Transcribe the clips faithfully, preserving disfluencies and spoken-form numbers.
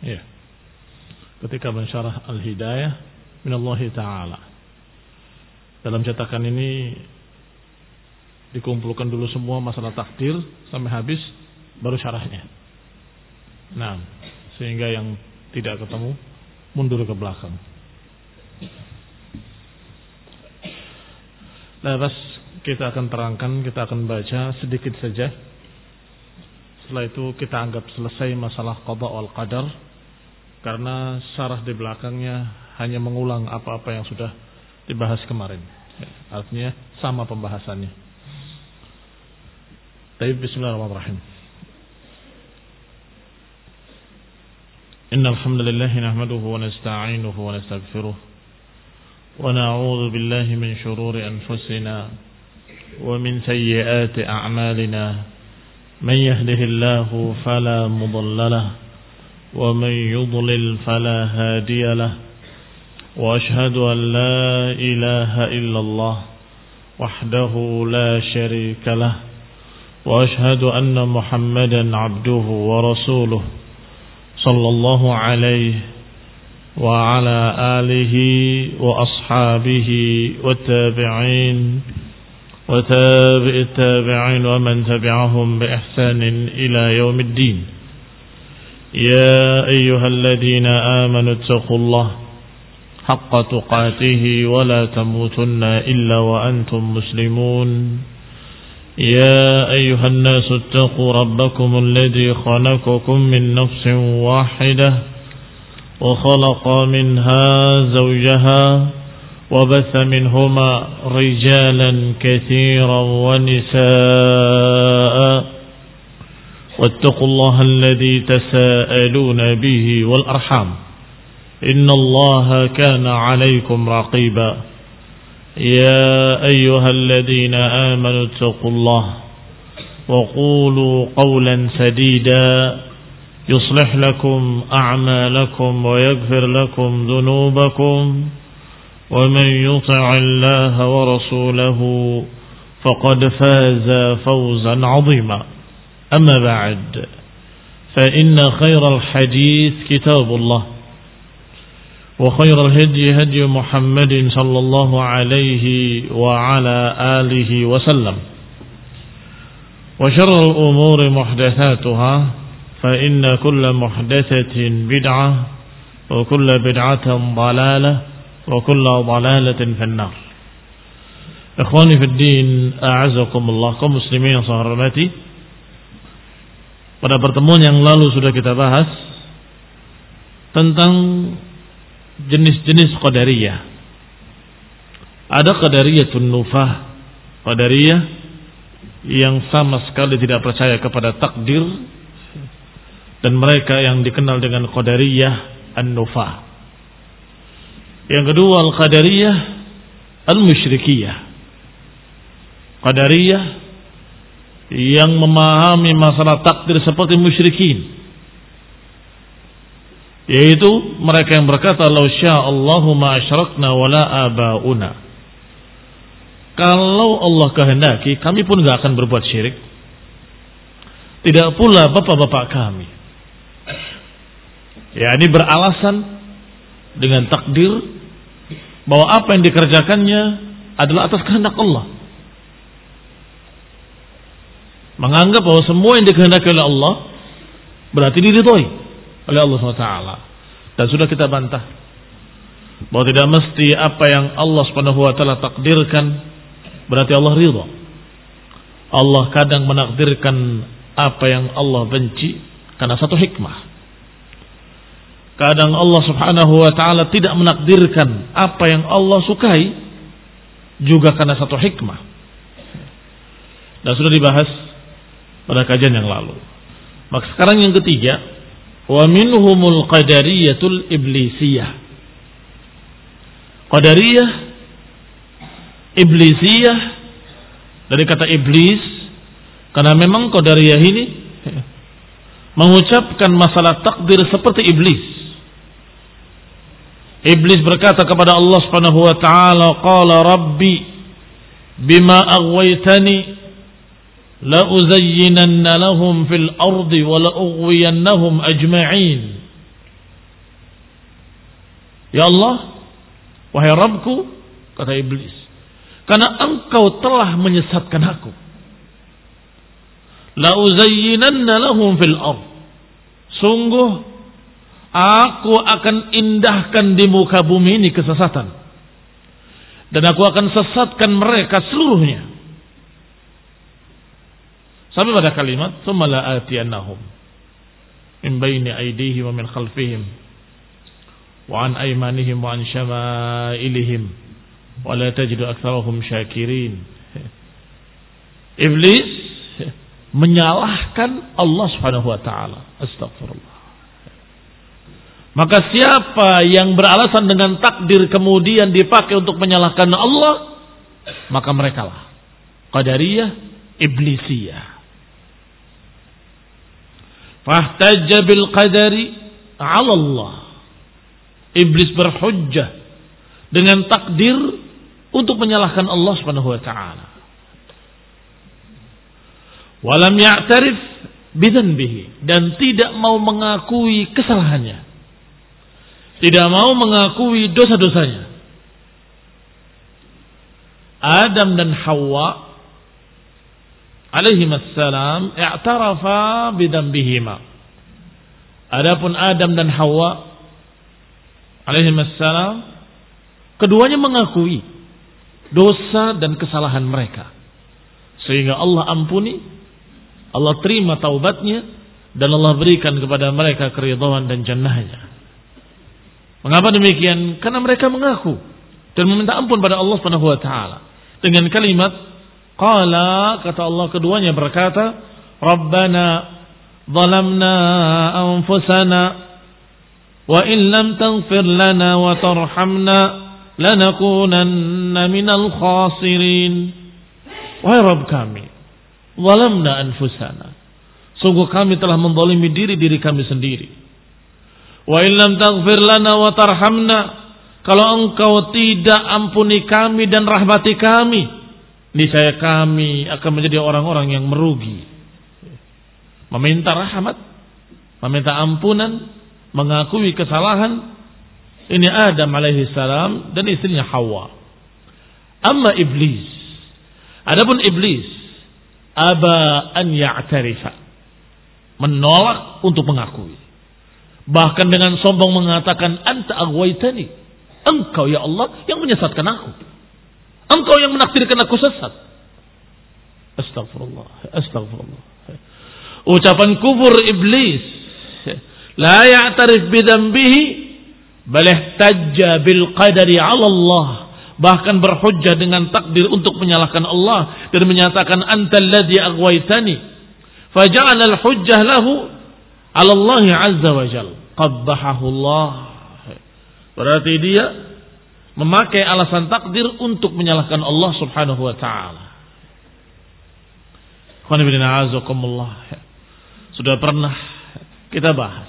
Ya. Ketika mensyarah Al-Hidayah minallahi ta'ala. Dalam cetakan ini dikumpulkan dulu semua masalah takdir sampai habis, baru syarahnya. Nah, sehingga yang tidak ketemu mundur ke belakang. Lepas kita akan terangkan, kita akan baca sedikit saja. Setelah itu kita anggap selesai masalah qada wal qadar, karena syarah di belakangnya hanya mengulang apa-apa yang sudah dibahas kemarin. Artinya sama pembahasannya. Tapi bismillahirrahmanirrahim. Innal hamdalillah nahmaduhu wa nasta'inuhu wa nastaghfiruh wa na'udzu billahi min shururi anfusina wa min sayyiati a'malina. Man yahdihillahu fala mudilla lahu wa man yudlil fala hadiya lahu. Wa ashhadu an la ilaha illallah wahdahu la syarika lahu. Wa ashhadu anna Muhammadan abduhu wa rasuluh sallallahu alaihi wa ala alihi wa ashabihi wa tabi'in wa tabi'it tabi'in wa man tabi'ahum bi ihsanin ila yaumiddin. Ya ayyuhalladhina amanu taqullaha haqqa tuqatih wa la tamutunna illa wa antum muslimun. يا أيها الناس اتقوا ربكم الذي خلقكم من نفس واحدة وخلق منها زوجها وبث منهما رجالا كثيرا ونساء واتقوا الله الذي تساءلون به والأرحام إن الله كان عليكم رقيبا. يا أيها الذين آمنوا اتقوا الله وقولوا قولا سديدا يصلح لكم أعمالكم ويغفر لكم ذنوبكم ومن يطع الله ورسوله فقد فاز فوزا عظيما. أما بعد فإن خير الحديث كتاب الله وخير الهدي هدي محمد صلى الله عليه وعلى آله وسلم وشر الأمور محدثاتها فإن كل محدثة بدعة وكل بدعة ضلالة وكل ضلالة في النار. إخواني في الدين أعزكم الله kaum muslimin yang saya hormati. Pada pertemuan yang lalu sudah kita bahas tentang jenis-jenis qadariyah. Ada qadariyatun nufah, qadariyah yang sama sekali tidak percaya kepada takdir, dan mereka yang dikenal dengan qadariyah an-nufah. Yang kedua al-qadariyah al-musyrikiyah, qadariyah yang memahami masalah takdir seperti musyrikin, yaitu mereka yang berkata law sya'allahu ma asyrakna wala abauna. Kalau Allah kehendaki, kami pun enggak akan berbuat syirik, tidak pula bapak-bapak kami. Ya, ini beralasan dengan takdir bahwa apa yang dikerjakannya adalah atas kehendak Allah. Menganggap bahwa semua yang dikehendaki oleh Allah berarti diridhoi oleh Allah subhanahu wa taala. Dan sudah kita bantah bahwa tidak mesti apa yang Allah subhanahu wa taala takdirkan berarti Allah ridha. Allah kadang menakdirkan apa yang Allah benci karena satu hikmah. Kadang Allah subhanahu wa taala tidak menakdirkan apa yang Allah sukai juga karena satu hikmah. Dan sudah dibahas pada kajian yang lalu. Maka sekarang yang ketiga, wa minhumul qadariyatul iblisiyah. Qadariyah iblisiyah dari kata iblis, karena memang qadariyah ini mengucapkan masalah takdir seperti iblis. Iblis berkata kepada Allah Subhanahu wa taala, qala rabbi bima aghwaytani la uzayyinanna lahum fil ardi wa la ughwiyannahum ajma'in. Ya Allah, wahai Rabbku, kata iblis, karena engkau telah menyesatkan aku. La uzayyinanna lahum fil ardh. Sungguh aku akan indahkan di muka bumi ini kesesatan. Dan aku akan sesatkan mereka seluruhnya. Sampai pada kalimat, "Tsumma la atiyannahum min baini aydihim wa min khalfihim wa an aymanihim wa an syama'ilihim wa la tajidu aktsarahum syakirin." Iblis menyalahkan Allah Subhanahu wa taala. Astagfirullah. Maka siapa yang beralasan dengan takdir kemudian dipakai untuk menyalahkan Allah, maka merekalah Qadariyah, Iblisiyah. Fahtajja bil qadari 'ala Allah. Iblis berhujjah dengan takdir untuk menyalahkan Allah Subhanahu wa taala. Walam ya'tarif bidzanbihi, dan tidak mau mengakui kesalahannya. Tidak mau mengakui dosa-dosanya. Adam dan Hawa alaihimassalam i'tarafa bidzanbihima. Adapun Adam dan Hawa alaihimassalam, keduanya mengakui dosa dan kesalahan mereka. Sehingga Allah ampuni, Allah terima taubatnya, dan Allah berikan kepada mereka keridhaan dan jannahnya. Mengapa demikian? Karena mereka mengaku dan meminta ampun pada Allah Subhanahu wa taala dengan kalimat qala, kata Allah keduanya berkata, Rabbana zalamna anfusana wa in lam taghfir lana wa tarhamna lanakunanna minal khasirin. Wahai Rabb kami, zalamna anfusana, sungguh kami telah menzalimi diri-diri kami sendiri. Wa illam taghfir lana wa tarhamna, kalau engkau tidak ampuni kami dan rahmati kami, niscaya kami akan menjadi orang-orang yang merugi. Meminta rahmat, meminta ampunan, mengakui kesalahan, ini Adam alaihi salam dan istrinya Hawa. Amma iblis, adapun iblis, aba an ya'tarifa, menolak untuk mengakui. Bahkan dengan sombong mengatakan, anta aghwaytani, engkau ya Allah yang menyesatkan aku, engkau yang menakdirkan aku sesat. Astagfirullah, astagfirullah. Ucapan kufur iblis, la ya'tarif bidzanbihi bal ihtajja bil qadari 'ala Allah, bahkan berhujjah dengan takdir untuk menyalahkan Allah dan menyatakan anta alladzi aghwaytani, faja'ala al-hujjah lahu 'ala Allah 'azza wa jalla. Qabbahahu Allah. Berarti dia memakai alasan takdir untuk menyalahkan Allah Subhanahu wa taala. Qul inna a'udzukumullah. Sudah pernah kita bahas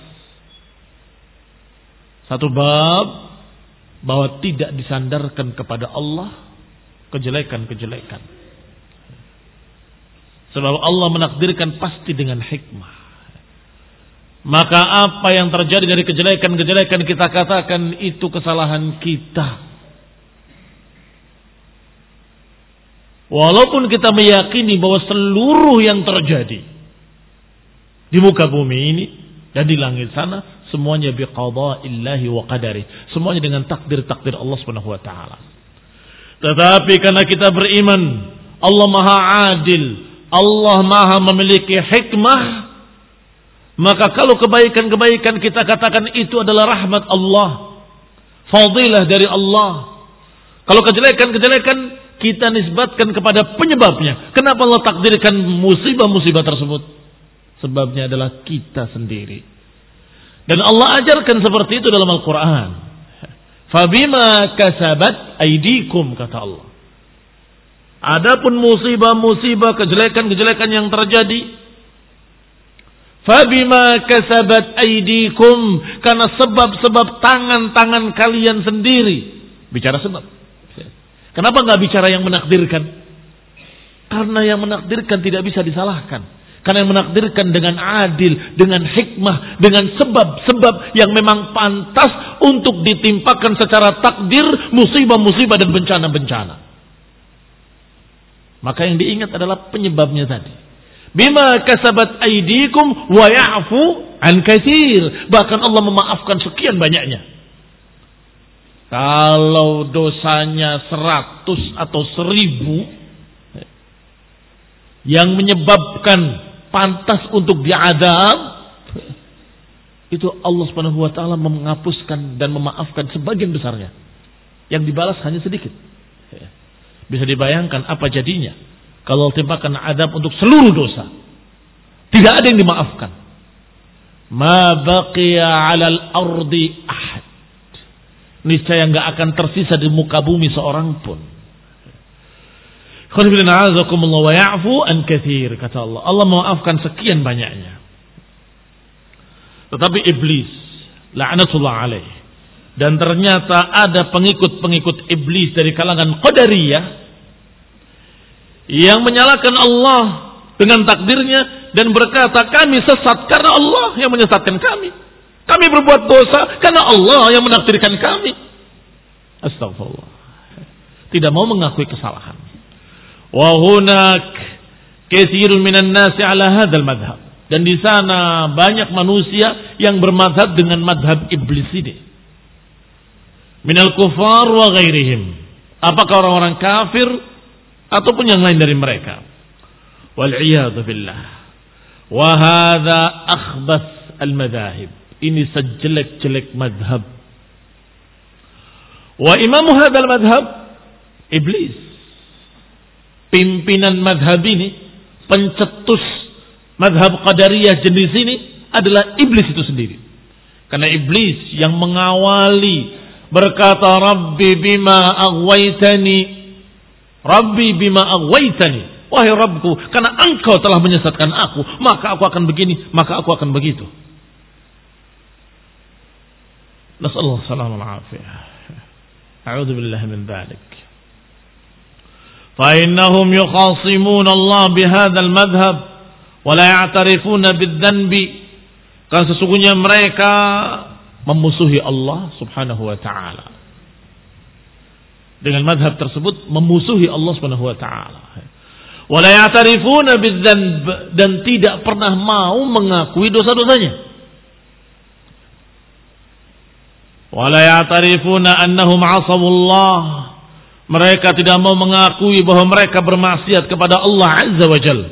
satu bab bahwa tidak disandarkan kepada Allah kejelekan-kejelekan. Sebab Allah menakdirkan pasti dengan hikmah. Maka apa yang terjadi dari kejelekan-kejelekan kita katakan itu kesalahan kita. Walaupun kita meyakini bahwa seluruh yang terjadi di muka bumi ini dan di langit sana semuanya biqadaillahi wa qadari, semuanya dengan takdir-takdir Allah Subhanahu wa taala. Tetapi karena kita beriman Allah Maha Adil, Allah Maha memiliki hikmah, maka kalau kebaikan-kebaikan kita katakan itu adalah rahmat Allah, fadilah dari Allah. Kalau kejelekan-kejelekan kita nisbatkan kepada penyebabnya. Kenapa Allah takdirkan musibah-musibah tersebut? Sebabnya adalah kita sendiri. Dan Allah ajarkan seperti itu dalam Al-Quran. Fabima kasabat aydikum, kata Allah. Adapun musibah-musibah, kejelekan-kejelekan yang terjadi, fabima kasabat aydikum, karena sebab-sebab tangan-tangan kalian sendiri. Bicara sebab. Kenapa enggak bicara yang menakdirkan? Karena yang menakdirkan tidak bisa disalahkan. Karena yang menakdirkan dengan adil, dengan hikmah, dengan sebab-sebab yang memang pantas untuk ditimpakan secara takdir musibah-musibah dan bencana-bencana. Maka yang diingat adalah penyebabnya tadi. Bima kasabat aydikum wa ya'fu an katsir. Bahkan Allah memaafkan sekian banyaknya. Kalau dosanya seratus atau seribu yang menyebabkan pantas untuk diadab, itu Allah Subhanahu wa taala menghapuskan dan memaafkan sebagian besarnya. Yang dibalas hanya sedikit. Bisa dibayangkan apa jadinya kalau timpakan adab untuk seluruh dosa. Tidak ada yang dimaafkan. Ma baqiya 'alal ardi ahad. Niscaya enggak akan tersisa di muka bumi seorang pun. Wa ya'fu an katsir, kata Allah. Allah memaafkan sekian banyaknya. Tetapi iblis, la'natullah alaih, dan ternyata ada pengikut-pengikut iblis dari kalangan Qadariyah yang menyalahkan Allah dengan takdirnya dan berkata, kami sesat karena Allah yang menyesatkan kami. Kami berbuat dosa karena Allah yang menakdirkan kami. Astagfirullah. Tidak mau mengakui kesalahan. Wa hunak katsirun minan nasi ala hadzal madhab. Dan di sana banyak manusia yang bermadhab dengan madhab iblis ini. Minal kufar wa ghairihim. Apakah orang-orang kafir ataupun yang lain dari mereka. Wal iyadu billah. Wa hadza akhbath al madahib. Ini sejelek-jelek madhab. Wa imamu hadzal madhab iblis. Pimpinan madhab ini, pencetus madhab Qadariyah jenis ini adalah iblis itu sendiri. Karena iblis yang mengawali berkata, Rabbi bima aghwaytani, Rabbi bima aghwaytani, wahai Rabbku, karena engkau telah menyesatkan aku, maka aku akan begini, maka aku akan begitu. Nasallahu salam al-afiyah. A'udzu billahi min dzalik. فإنهم يخاصمون الله بهذا المذهب ولا يعترفون بالذنب. Karena sesungguhnya mereka memusuhi Allah Subhanahu wa taala. Dengan madhab tersebut memusuhi Allah Subhanahu wa taala. Wala ya'tarifuna bidzanb, dan tidak pernah mau mengakui dosa-dosanya. Wala ya'tarifuna annahum 'asawullah. Mereka tidak mau mengakui bahwa mereka bermaksiat kepada Allah Azza wa Jalla.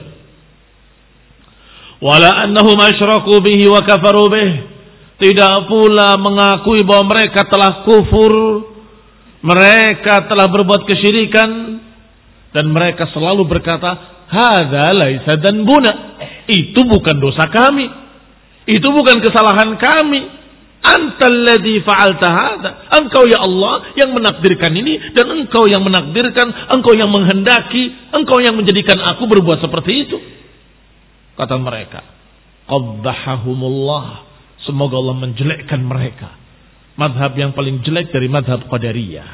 Wala annahum asyraku bihi wa kafaru bih. Tidak pula mengakui bahwa mereka telah kufur, mereka telah berbuat kesyirikan, dan mereka selalu berkata, hadza laisa dzanbuna. Itu bukan dosa kami. Itu bukan kesalahan kami. Antal ladzi fa'alta hadza. Engkau ya Allah yang menakdirkan ini, dan engkau yang menakdirkan, engkau yang menghendaki, engkau yang menjadikan aku berbuat seperti itu. Kata mereka, qaddahahumullah. Semoga Allah menjelekkan mereka. Madhab yang paling jelek dari madhab Qadariyah.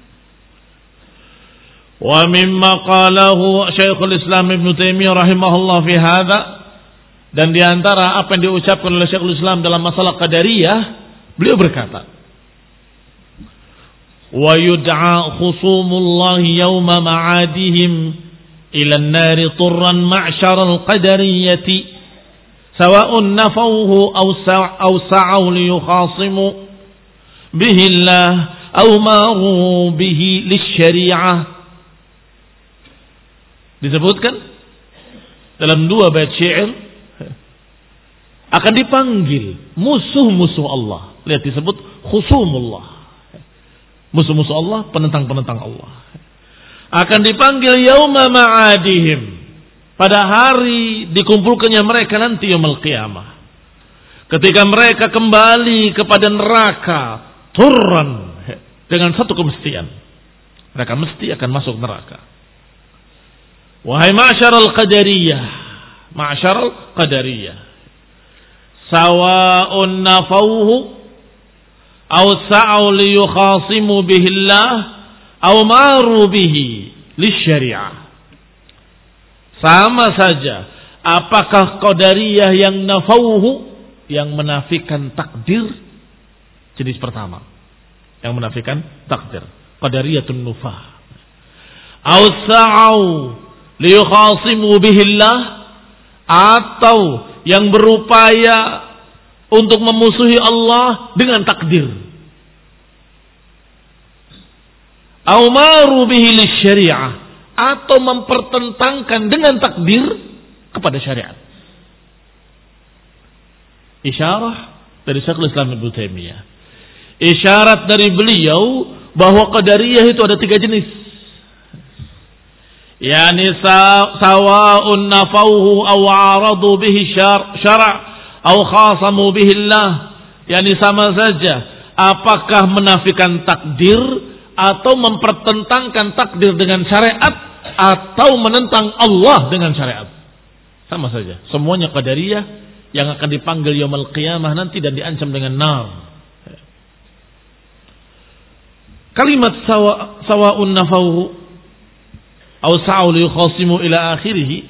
Wa mimma qalahu Syekhul Islam Ibn Taimiyah rahimahullah fi hadza, dan diantara apa yang diucapkan oleh Syekhul Islam dalam masalah Qadariyah, beliau berkata, wa yud'a khusumullah yawma ma'adihim ila an-nar turran ma'syar al-qadariyyati sawa'un nafawhu aw aw sa'u li yukhasimu bihi Allah aw maru bihi lisyari'ah. Disebutkan dalam dua bait syair, akan dipanggil musuh-musuh Allah. Lihat, disebut khusumullah, musuh-musuh Allah, penentang-penentang Allah. Akan dipanggil yauma ma'adihim, pada hari dikumpulkannya mereka nanti yaumul qiyamah. Ketika mereka kembali kepada neraka, turran, dengan satu kemestian, mereka mesti akan masuk neraka. Wahai ma'syaral qadariyah, ma'syaral qadariyah, sawa'un nafawhu aw sa'u li yukhasimu bihi Allah aw maru bihi lisyari'ah. Sama saja Apakah qadariyah yang nafauhu, yang menafikan takdir? Jenis pertama, yang menafikan takdir, qadariyatun nufah. Au sa'au liyukhasimu bihillah, atau yang berupaya untuk memusuhi Allah dengan takdir. Au maru bihi lisyari'ah, atau mempertentangkan dengan takdir kepada syariat. Isyarah dari Syekhul Islam Ibnu Taimiyah. Isyarat dari beliau bahwa qadariyah itu ada tiga jenis. Yani sawa'un nafauhu aw aradu bihi syara' aw khasamu bihi Allah. Yani sama saja apakah menafikan takdir atau mempertentangkan takdir dengan syariat atau menentang Allah dengan syariat. Sama saja. Semuanya qadariyah yang akan dipanggil yaumul qiyamah nanti dan diancam dengan nar. Kalimat sawa sawa'un nafauhu aw sa'u liyukhasimu ila akhirih.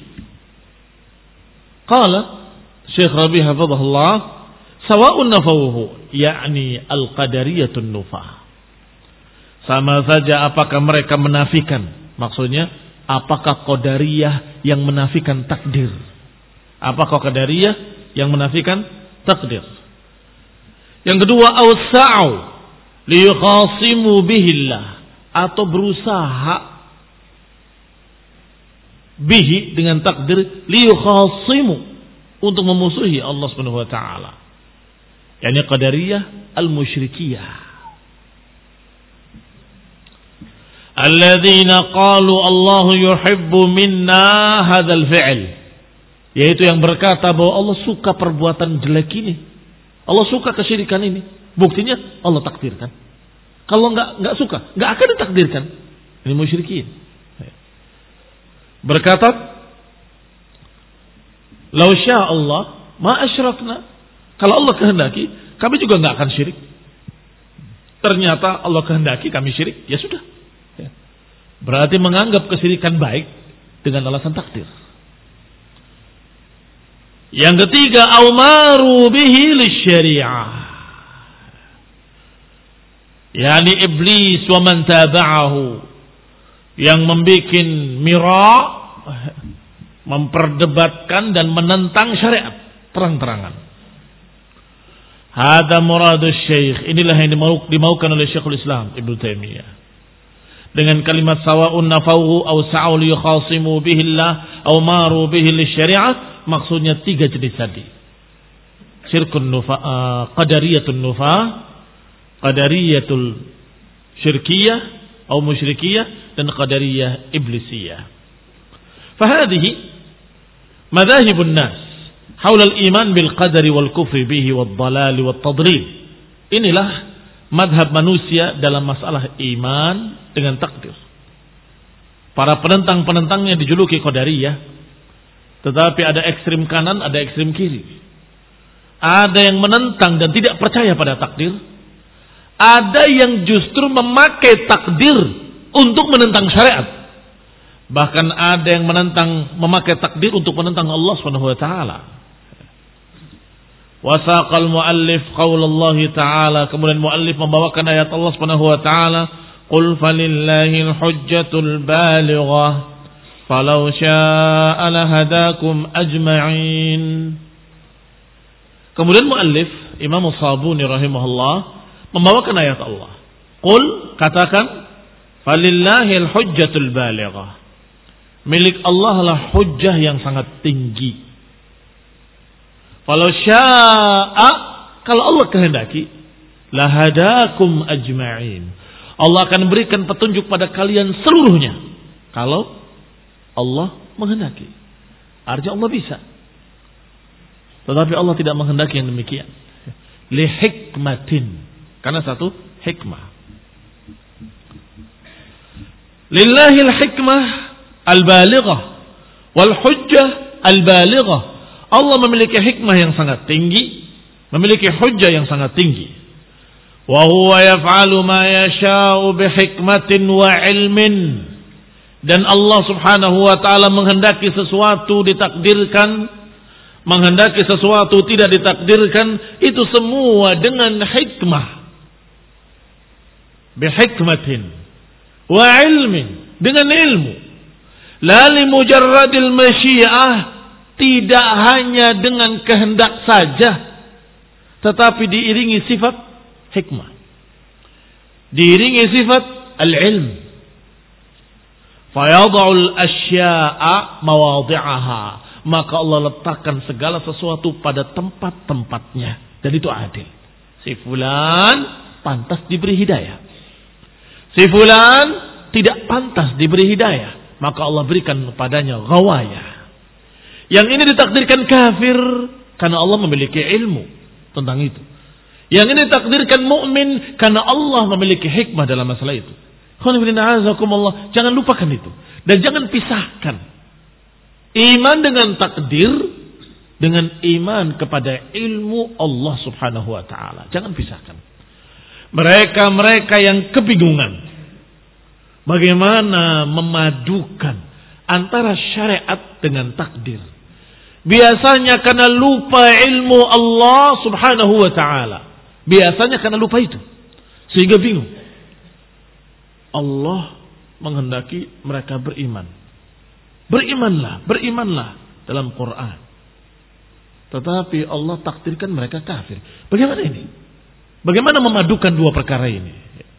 Qala Syekh Rabi' hafizahullah, sawa'un nafauhu yakni al-qadariyatun nufah. Sama saja apakah mereka menafikan, maksudnya apakah qadariyah yang menafikan takdir? Apakah qadariyah yang menafikan takdir? Yang kedua, aw sa'u liyukhasimu bihillah, atau berusaha bihi dengan takdir, liyukhasimu, untuk memusuhi Allah Subhanahu wa taala. Yani qadariyah al-musyrikiyah. Alladzina qalu Allahu yuhibbu minna hadzal fi'l, yaitu yang berkata bahwa Allah suka perbuatan jelek ini, Allah suka kesyirikan ini. Buktinya Allah takdirkan. Kalau enggak enggak suka, enggak akan ditakdirkan. Ini musyrikin. Berkata, "Lau syaa Allah ma asyrakna." Kalau Allah kehendaki, kami juga enggak akan syirik. Ternyata Allah kehendaki kami syirik, ya sudah. Berarti menganggap kesyirikan baik dengan alasan takdir. Yang ketiga, aumaru bihi lisyari'ah, yani iblis wa man taba'ahu, yang membuat mira, memperdebatkan dan menentang syariat terang-terangan. Hada muradus syekh, inilah yang dimaukan oleh Syekhul Islam Ibnu Taimiyah dengan kalimat sawa'un nafauhu aw sa'u liyukhasimu bihillah aw maru bihi lisyari'ah. Maksudnya tiga jenis tadi. Syirkun nufa, uh, qadariyatun nufa, qadariyatul syirkiyah atau musyrikiyah, dan qadariyah iblisiyah. Fahadihi madahibun nas haula al-iman bil qadari wal kufri bihi wad dalal wat tadlil. Inilah madhab manusia dalam masalah iman dengan takdir. Para penentang-penentangnya dijuluki qadariyah, tetapi ada ekstrim kanan, ada ekstrim kiri. Ada yang menentang dan tidak percaya pada takdir. Ada yang justru memakai takdir untuk menentang syariat. Bahkan ada yang menentang, memakai takdir untuk menentang Allah Subhanahu wa taala. Wasaqal muallif qaulullah taala, kemudian muallif membawakan ayat Allah Subhanahu wa taala, qul falillahil hujjatul balighah falau syaa'a lahadakum ajma'in. Kemudian muallif Imam As-Sabuni rahimahullah membawakan ayat Allah. Qul, katakan, falillahil hujjatul balighah, milik Allah lah hujjah yang sangat tinggi. Falau syaa'a, kalau Allah kehendaki, lahadakum ajma'in, Allah akan berikan petunjuk pada kalian seluruhnya. Kalau Allah menghendaki, artinya Allah bisa. Tetapi Allah tidak menghendaki yang demikian. Li hikmatin, karena satu hikmah. Lillahil hikmah al-balighah wal hujjah al-balighah. Allah memiliki hikmah yang sangat tinggi, memiliki hujjah yang sangat tinggi. Wa huwa yaf'alu ma yasha'u bi hikmatin wa ilmin. Dan Allah subhanahu wa ta'ala menghendaki sesuatu ditakdirkan, menghendaki sesuatu tidak ditakdirkan, itu semua dengan hikmah. Bihikmatin wa ilmin, dengan ilmu. La li mujarradil masyiah, tidak hanya dengan kehendak saja, tetapi diiringi sifat hikmah, diiringi sifat al-ilm. Fayadha'ul asya'a mawadhi'aha, maka Allah letakkan segala sesuatu pada tempat-tempatnya, dan itu adil. Si fulan pantas diberi hidayah, si fulan tidak pantas diberi hidayah, maka Allah berikan kepadanya ghawayah. Yang ini ditakdirkan kafir karena Allah memiliki ilmu tentang itu. Yang ini ditakdirkan mukmin karena Allah memiliki hikmah dalam masalah itu. Jangan lupakan itu. Dan jangan pisahkan iman dengan takdir dengan iman kepada ilmu Allah subhanahu wa ta'ala. Jangan pisahkan. Mereka-mereka yang kebingungan bagaimana memadukan antara syariat dengan takdir, biasanya karena lupa ilmu Allah subhanahu wa ta'ala. Biasanya karena lupa itu, sehingga bingung. Allah menghendaki mereka beriman. Berimanlah, berimanlah dalam Quran. Tetapi Allah takdirkan mereka kafir. Bagaimana ini? Bagaimana memadukan dua perkara ini?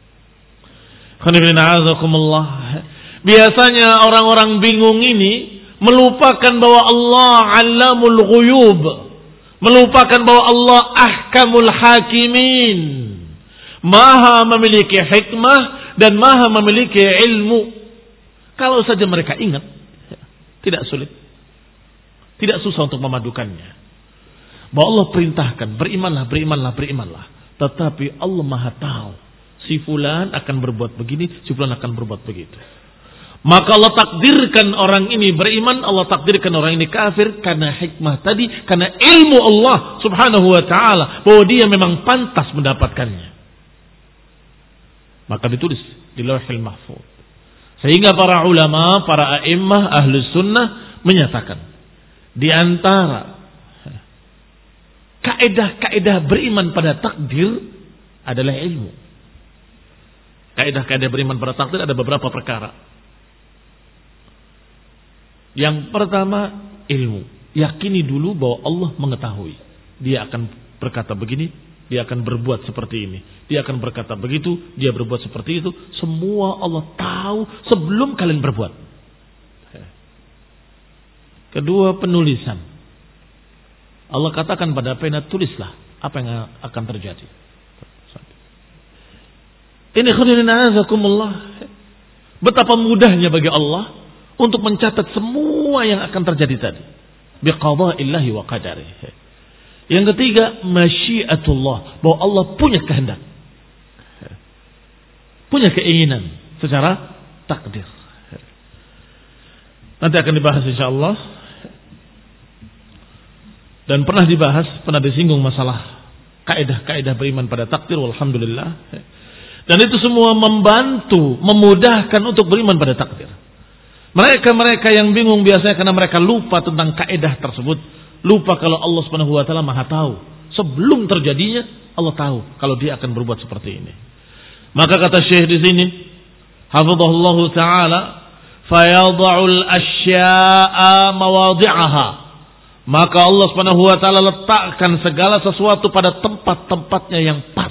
Biasanya orang-orang bingung ini melupakan bahwa Allah Allamul Ghuyub, melupakan bahwa Allah Ahkamul Hakimin, Maha memiliki hikmah dan Maha memiliki ilmu. Kalau saja mereka ingat, tidak sulit, tidak susah untuk memadukannya. Bahwa Allah perintahkan berimanlah, berimanlah, berimanlah. Tetapi Allah Maha tahu si fulan akan berbuat begini, si fulan akan berbuat begitu. Maka Allah takdirkan orang ini beriman, Allah takdirkan orang ini kafir karena hikmah tadi, karena ilmu Allah subhanahu wa ta'ala bahwa dia memang pantas mendapatkannya. Maka ditulis di Lauhul Mahfuz. Sehingga para ulama, para a'immah, ahlu sunnah menyatakan di antara kaedah-kaedah beriman pada takdir adalah ilmu. Kaedah-kaedah beriman pada takdir ada beberapa perkara. Yang pertama, ilmu. Yakini dulu bahwa Allah mengetahui. Dia akan berkata begini, dia akan berbuat seperti ini. Dia akan berkata begitu, dia berbuat seperti itu. Semua Allah tahu sebelum kalian berbuat. Kedua, penulisan. Allah katakan pada pena, tulislah apa yang akan terjadi. Ini khairin azakumullah. Betapa mudahnya bagi Allah untuk mencatat semua yang akan terjadi tadi. Biqadaillahi wa qadarihi. Yang ketiga, masyiatullah, bahwa Allah punya kehendak, punya keinginan secara takdir. Nanti akan dibahas insyaallah. Dan pernah dibahas, pernah disinggung masalah kaidah-kaidah beriman pada takdir, walhamdulillah. Dan itu semua membantu, memudahkan untuk beriman pada takdir. Mereka-mereka yang bingung biasanya karena mereka lupa tentang kaidah tersebut. Lupa kalau Allah subhanahu wa ta'ala maha tahu. Sebelum terjadinya, Allah tahu kalau dia akan berbuat seperti ini. Maka kata Syekh di sini, hafizahullah ta'ala, fayadha'ul asya'a mawadhi'aha. Maka Allah subhanahu wa ta'ala letakkan segala sesuatu pada tempat-tempatnya yang pas.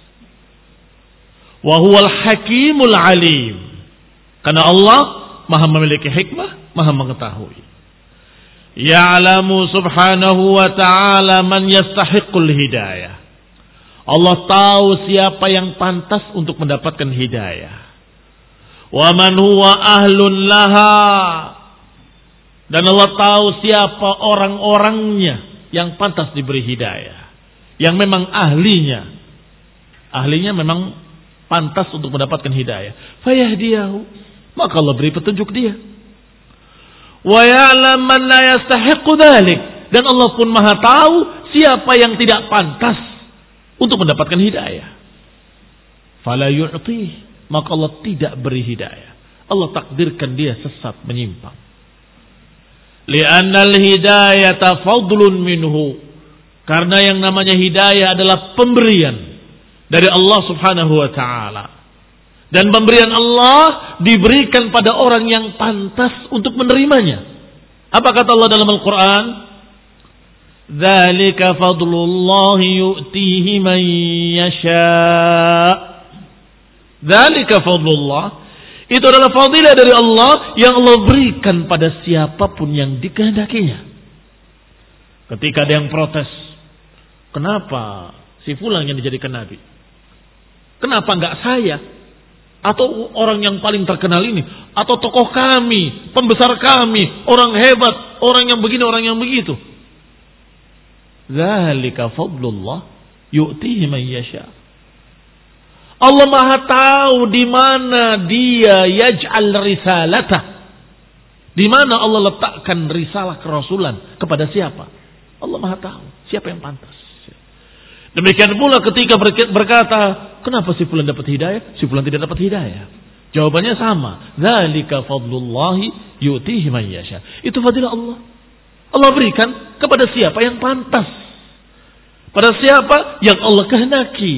Wa huwal hakimul alim. Karena Allah maha memiliki hikmah, maha mengetahui. Ya'lamu subhanahu wa ta'ala man yastahiqul hidayah. Allah tahu siapa yang pantas untuk mendapatkan hidayah. Wa man huwa ahlun laha. Dan Allah tahu siapa orang-orangnya yang pantas diberi hidayah. Yang memang ahlinya. Ahlinya memang pantas untuk mendapatkan hidayah. Fayahdiyahu. Maka Allah beri petunjuk dia. Wa ya'lam man la yastahiqu dzalik, dan Allah pun maha tahu siapa yang tidak pantas untuk mendapatkan hidayah. Fala yu'ti, maka Allah tidak beri hidayah. Allah takdirkan dia sesat, menyimpang. Li'annal hidayata fadlun minhu. Karena yang namanya hidayah adalah pemberian dari Allah Subhanahu wa taala. Dan pemberian Allah diberikan pada orang yang pantas untuk menerimanya. Apa kata Allah dalam Al-Qur'an? Dzalika fadlullahi yu'tihi man yasha'. Dzalika fadlullah. Itu adalah fadilah dari Allah yang Allah berikan pada siapapun yang dikehendakinya. Ketika ada yang protes, kenapa si fulan yang dijadikan nabi? Kenapa enggak saya? Atau orang yang paling terkenal ini, atau tokoh kami, pembesar kami, orang hebat, orang yang begini, orang yang begitu. Dzalika fadlullah yu'tihi man yasha. Allah Maha tahu di mana dia yaj'al risalatah. Di mana Allah letakkan risalah kerasulan kepada siapa? Allah Maha tahu siapa yang pantas. Demikian pula ketika berkata, kenapa si fulan dapat hidayah, si fulan tidak dapat hidayah? Jawabannya sama. Dzalika fadlullahi yu'tihi man yasha. Itu fadilah Allah. Allah berikan kepada siapa yang pantas. Pada siapa yang Allah kehendaki.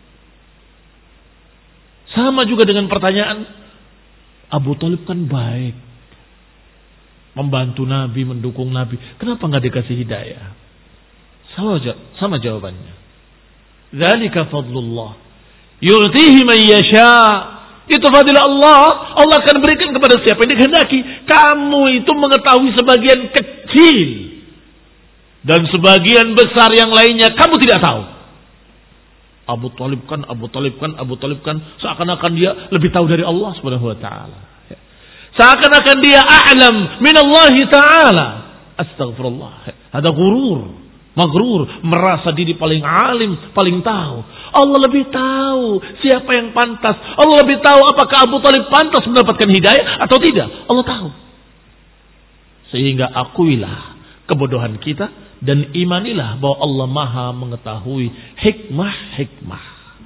Sama juga dengan pertanyaan, Abu Thalib kan baik, membantu Nabi, mendukung Nabi, kenapa nggak dikasih hidayah? Sama, sama jawabannya. Dzalika fadlullah yu'tihi man yasha. Itu fadilah Allah. Allah akan berikan kepada siapa yang dikehendaki. Kamu itu mengetahui sebagian kecil dan sebagian besar yang lainnya kamu tidak tahu. Abu Thalib kan, Abu Thalib kan, Abu Thalib kan, seakan-akan dia lebih tahu dari Allah Subhanahu wa taala. Seakan-akan dia a'lam min Allah taala. Astagfirullah. Ada gurur, maghrur, merasa diri paling alim, paling tahu. Allah lebih tahu siapa yang pantas. Allah lebih tahu apakah Abu Thalib pantas mendapatkan hidayah atau tidak. Allah tahu. Sehingga akuilah kebodohan kita dan imanilah bahwa Allah Maha mengetahui hikmah-hikmah.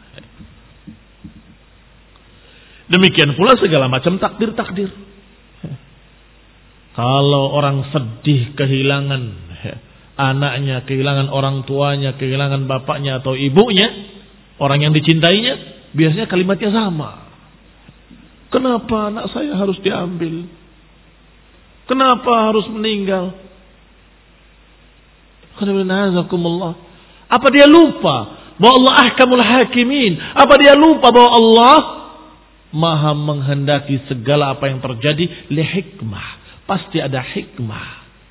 Demikian pula segala macam takdir-takdir. Kalau orang sedih kehilangan anaknya, kehilangan orang tuanya, kehilangan bapaknya atau ibunya, orang yang dicintainya, biasanya kalimatnya sama. Kenapa anak saya harus diambil? Kenapa harus meninggal? Apa dia lupa bahwa Allah ahkamul hakimin? Apa dia lupa bahwa Allah Maha menghendaki segala apa yang terjadi li hikmah? Pasti ada hikmah.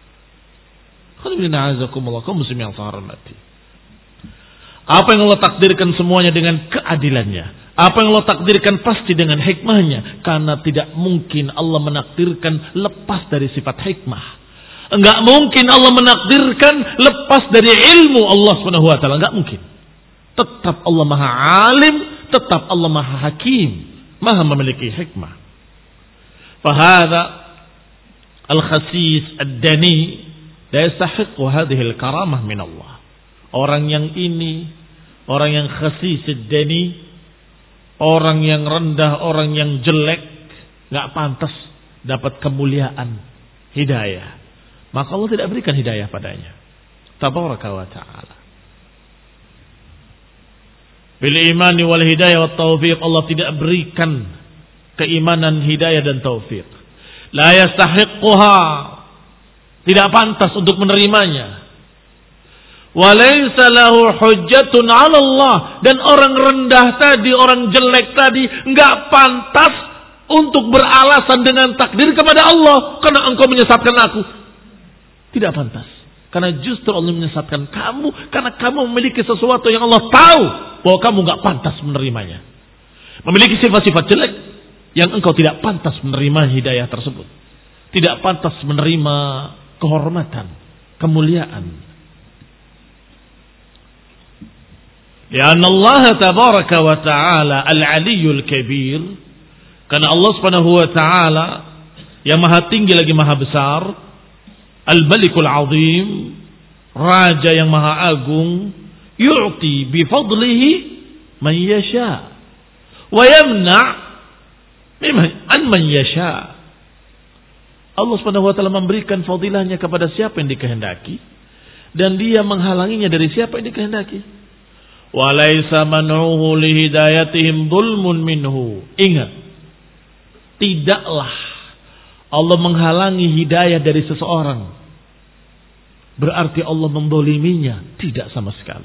Apa yang Allah takdirkan semuanya dengan keadilannya. Apa yang Allah takdirkan pasti dengan hikmahnya. Karena tidak mungkin Allah menakdirkan lepas dari sifat hikmah. Enggak mungkin Allah menakdirkan lepas dari ilmu Allah Subhanahu wa taala, enggak mungkin. Tetap Allah Maha Alim, tetap Allah Maha Hakim, Maha memiliki hikmah. Fahadha al-khasis ad-dani la yastahiqu hadhihi al-karamah min Allah. Orang yang ini, orang yang khasis ad-dani, orang yang rendah, orang yang jelek, enggak pantas dapat kemuliaan hidayah. Maka Allah tidak berikan hidayah padanya. Tabaraka wa ta'ala. Bil imani wal hidayah wat taufiq, Allah tidak berikan keimanan, hidayah dan taufik. La yastahiqquha, tidak pantas untuk menerimanya. Wa laysa lahu hujjatun 'ala Allah, dan orang rendah tadi, orang jelek tadi enggak pantas untuk beralasan dengan takdir kepada Allah karena engkau menyesatkan aku. Tidak pantas. Karena justru Allah menyesatkan kamu karena kamu memiliki sesuatu yang Allah tahu bahwa kamu enggak pantas menerimanya. Memiliki sifat-sifat jelek yang engkau tidak pantas menerima hidayah tersebut. Tidak pantas menerima kehormatan, kemuliaan. Lianna Allah tabaraka wa ta'ala al-aliyyul kabir. Karena Allah Subhanahu wa ta'ala yang maha tinggi lagi maha besar, Al-Malikul Azim, Raja yang Maha Agung, yu'ti bifadlihi man yasha wa yamna' Memang an-man yasha. Allah Subhanahu wa taala memberikan fadilahnya kepada siapa yang dikehendaki dan dia menghalanginya dari siapa yang dikehendaki. Walaisa man'uhu lihidayatihim dhulmun minhu. Ingat, tidaklah Allah menghalangi hidayah dari seseorang berarti Allah mendoliminya. Tidak sama sekali.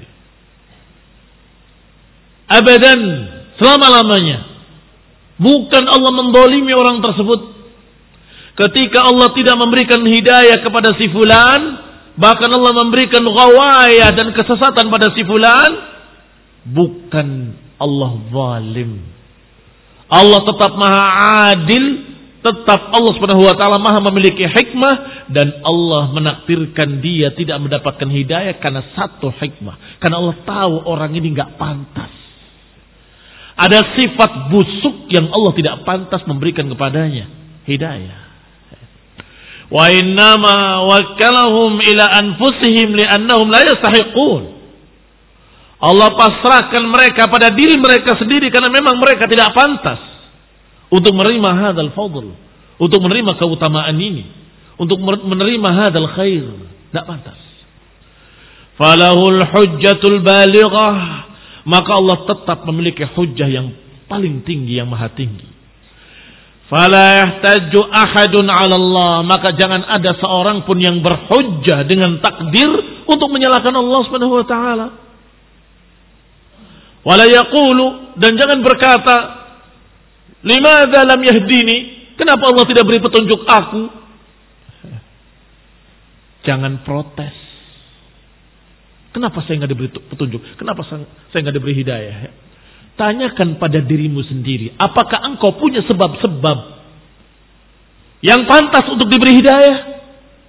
Abadan, selama-lamanya. Bukan Allah mendolimi orang tersebut. Ketika Allah tidak memberikan hidayah kepada si fulan, bahkan Allah memberikan ghawayah dan kesesatan pada si fulan, bukan Allah zalim. Allah tetap maha adil, tetap Allah Subhanahu wa taala maha memiliki hikmah, dan Allah menakdirkan dia tidak mendapatkan hidayah karena satu hikmah. Karena Allah tahu orang ini enggak pantas. Ada sifat busuk yang Allah tidak pantas memberikan kepadanya hidayah. Wa innama wakkalahum ila anfusihim li'annahum la yastahiqun. Allah pasrahkan mereka pada diri mereka sendiri karena memang mereka tidak pantas untuk menerima hadzal fadl, untuk menerima keutamaan ini, untuk menerima hadzal khair. Tidak pantas. Falahul hujjatul balighah, maka Allah tetap memiliki hujjah yang paling tinggi, yang maha tinggi. Fala yahtaju ahadun 'ala Allah, maka jangan ada seorang pun yang berhujjah dengan takdir untuk menyalahkan Allah Subhanahu wa taala. Wala yaqulu, dan jangan berkata, limadza lam yahdini, kenapa Allah tidak beri petunjuk aku? Jangan protes. Kenapa saya enggak diberi petunjuk? Kenapa saya enggak diberi hidayah? Tanyakan pada dirimu sendiri, apakah engkau punya sebab-sebab yang pantas untuk diberi hidayah?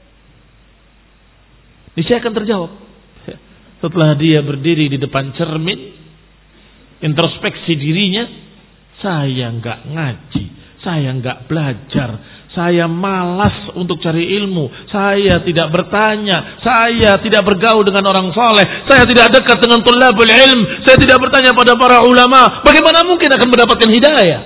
Niscaya akan terjawab. Setelah dia berdiri di depan cermin, introspeksi dirinya, saya enggak ngaji, saya enggak belajar, saya malas untuk cari ilmu, saya tidak bertanya, saya tidak bergaul dengan orang soleh, saya tidak dekat dengan tulabul ilm, saya tidak bertanya pada para ulama. Bagaimana mungkin akan mendapatkan hidayah?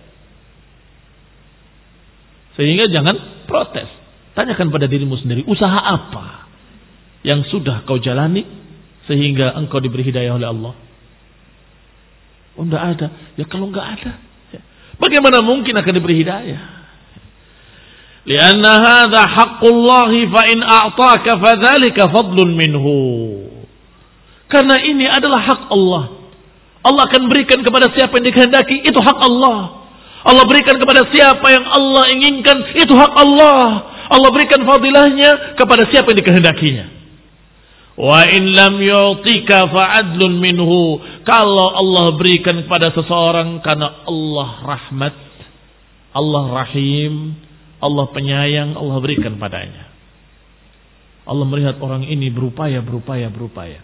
Sehingga jangan protes. Tanyakan pada dirimu sendiri, usaha apa yang sudah kau jalani sehingga engkau diberi hidayah oleh Allah? Oh, enggak ada. Ya kalau enggak ada, bagaimana mungkin akan diberi hidayah? Lianna hadza haqqullahi fa in a'taka fadzalika fadlun minhu. Karena ini adalah hak Allah. Allah akan berikan kepada siapa yang dikehendaki, itu hak Allah. Allah berikan kepada siapa yang Allah inginkan, itu hak Allah. Allah berikan fadilahnya kepada siapa yang dikehendakinya. Wa in lam yu'tika fa'adlun minhu. Kalau Allah berikan kepada seseorang karena Allah rahmat, Allah rahim, Allah penyayang, Allah berikan padanya. Allah melihat orang ini berupaya, berupaya, berupaya.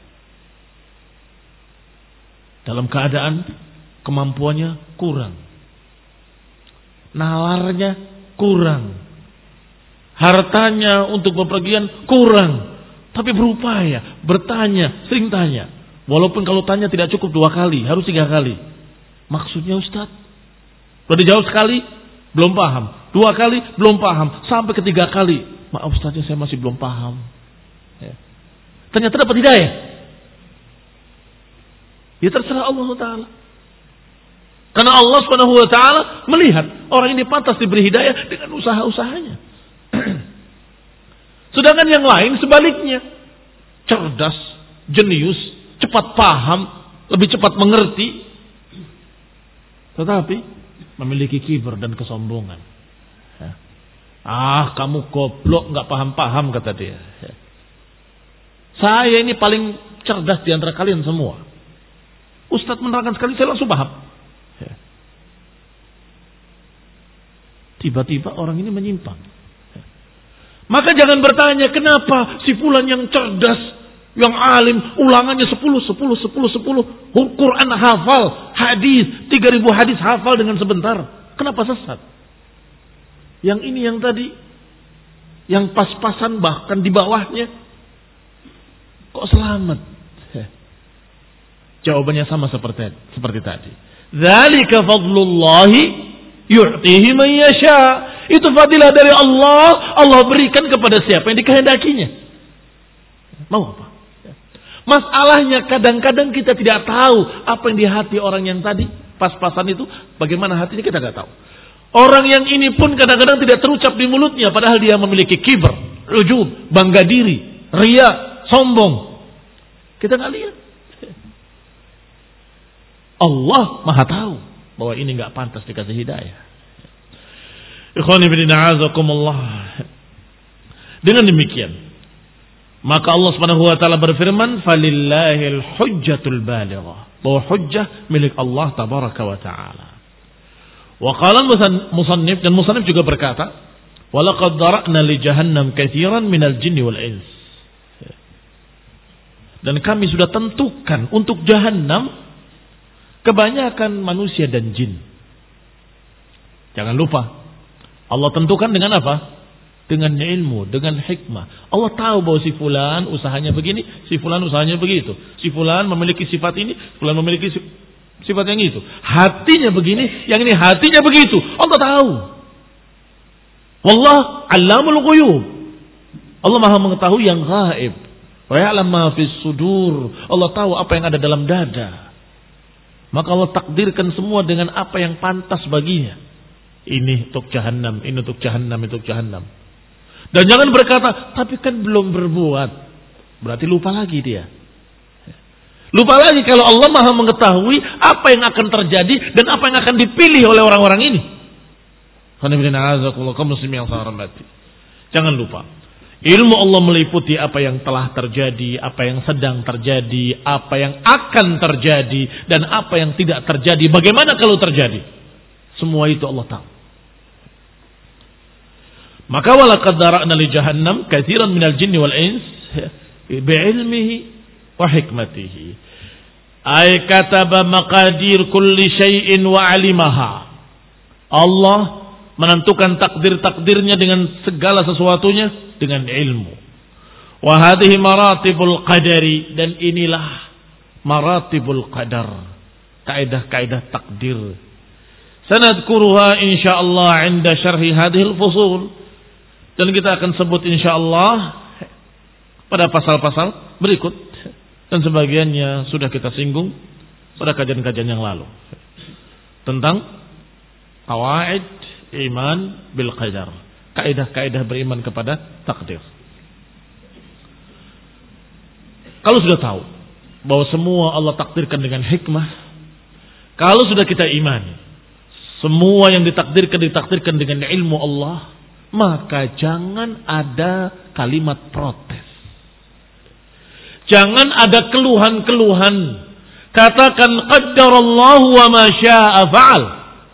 Dalam keadaan kemampuannya kurang, nalarnya kurang, hartanya untuk bepergian kurang, tapi berupaya, bertanya, sering tanya. Walaupun kalau tanya tidak cukup dua kali, harus tiga kali. Maksudnya Ustaz, sudah dijawab sekali, belum paham. Dua kali, belum paham. Sampai ketiga kali, maaf Ustaznya saya masih belum paham. Ya. Ternyata dapat hidayah. Ya terserah Allah Ta'ala. Karena Allah Subhanahu wa Ta'ala melihat orang ini pantas diberi hidayah dengan usaha-usahanya. Sedangkan yang lain sebaliknya, cerdas, jenius, cepat paham, lebih cepat mengerti, tetapi memiliki kibur dan kesombongan. Ah, kamu goblok, nggak paham-paham, kata dia. Saya ini paling cerdas di antara kalian semua. Ustadz menerangkan sekali, saya langsung paham. Tiba-tiba orang ini menyimpang. Maka jangan bertanya, kenapa si fulan yang cerdas, yang alim, ulangannya sepuluh, sepuluh, sepuluh, sepuluh, Quran hafal, hadis, tiga ribu hadis hafal dengan sebentar. Kenapa sesat? Yang ini yang tadi, yang pas-pasan bahkan di bawahnya, kok selamat? Jawabannya sama seperti seperti tadi. Dzalika fadlullahi Yu'tihi man yasha. Itu fadilah dari Allah. Allah berikan kepada siapa yang dikehendakinya. Mau apa? Masalahnya kadang-kadang kita tidak tahu apa yang di hati orang yang tadi pas-pasan itu, bagaimana hatinya kita tidak tahu. Orang yang ini pun kadang-kadang tidak terucap di mulutnya, padahal dia memiliki kibr, ujub, bangga diri, ria, sombong. Kita nggak lihat. Allah Maha tahu bahwa ini nggak pantas dikasih hidayah. Ikhwani fillah, azakumullah. Dengan demikian, maka Allah Subhanahu wa taala berfirman, "Falillahil hujjatul balighah." Bahwa hujjah milik Allah tabaraka wa taala. Wa qala musannif, dan musannif juga berkata, "Wa laqad dara'na li jahannam katsiran minal jinni wal ins." Dan kami sudah tentukan untuk jahannam kebanyakan manusia dan jin. Jangan lupa, Allah tentukan dengan apa? Dengan ilmu, dengan hikmah. Allah tahu bahwa si fulan usahanya begini, si fulan usahanya begitu. Si fulan memiliki sifat ini, fulan memiliki sifat yang itu. Hatinya begini, yang ini hatinya begitu. Allah tahu. Wallah allamul ghuyub. Allah Maha mengetahui yang gaib. Wa ya'lam ma fis sudur. Allah tahu apa yang ada dalam dada. Maka Allah takdirkan semua dengan apa yang pantas baginya. Ini untuk jahannam, ini untuk jahannam, ini untuk jahannam. Dan jangan berkata, tapi kan belum berbuat. Berarti lupa lagi dia. Lupa lagi kalau Allah Maha mengetahui apa yang akan terjadi dan apa yang akan dipilih oleh orang-orang ini. Jangan lupa. Ilmu Allah meliputi apa yang telah terjadi, apa yang sedang terjadi, apa yang akan terjadi, dan apa yang tidak terjadi. Bagaimana kalau terjadi? Semua itu Allah tahu. Maka walaqad dara'na li jahannam katsiran minal jinni wal ins bi'ilmihi wa hikmatihi. Ay kataba maqadir kulli syai'in wa 'alimaha. Allah menentukan takdir-takdirnya dengan segala sesuatunya dengan ilmu. Wa hadhihi maratibul qadari, dan inilah maratibul qadar, kaidah-kaidah takdir. Sanadkuruha insyaallah 'inda syarhi hadhil fusul. Dan kita akan sebut insyaallah pada pasal-pasal berikut, dan sebagiannya sudah kita singgung pada kajian-kajian yang lalu tentang qawaid iman bil qadar, kaidah-kaidah beriman kepada takdir. Kalau sudah tahu bahwa semua Allah takdirkan dengan hikmah, kalau sudah kita imani semua yang ditakdirkan ditakdirkan dengan ilmu Allah, maka jangan ada kalimat protes. Jangan ada keluhan-keluhan. Katakan qaddarallahu wa ma syaa fa'al.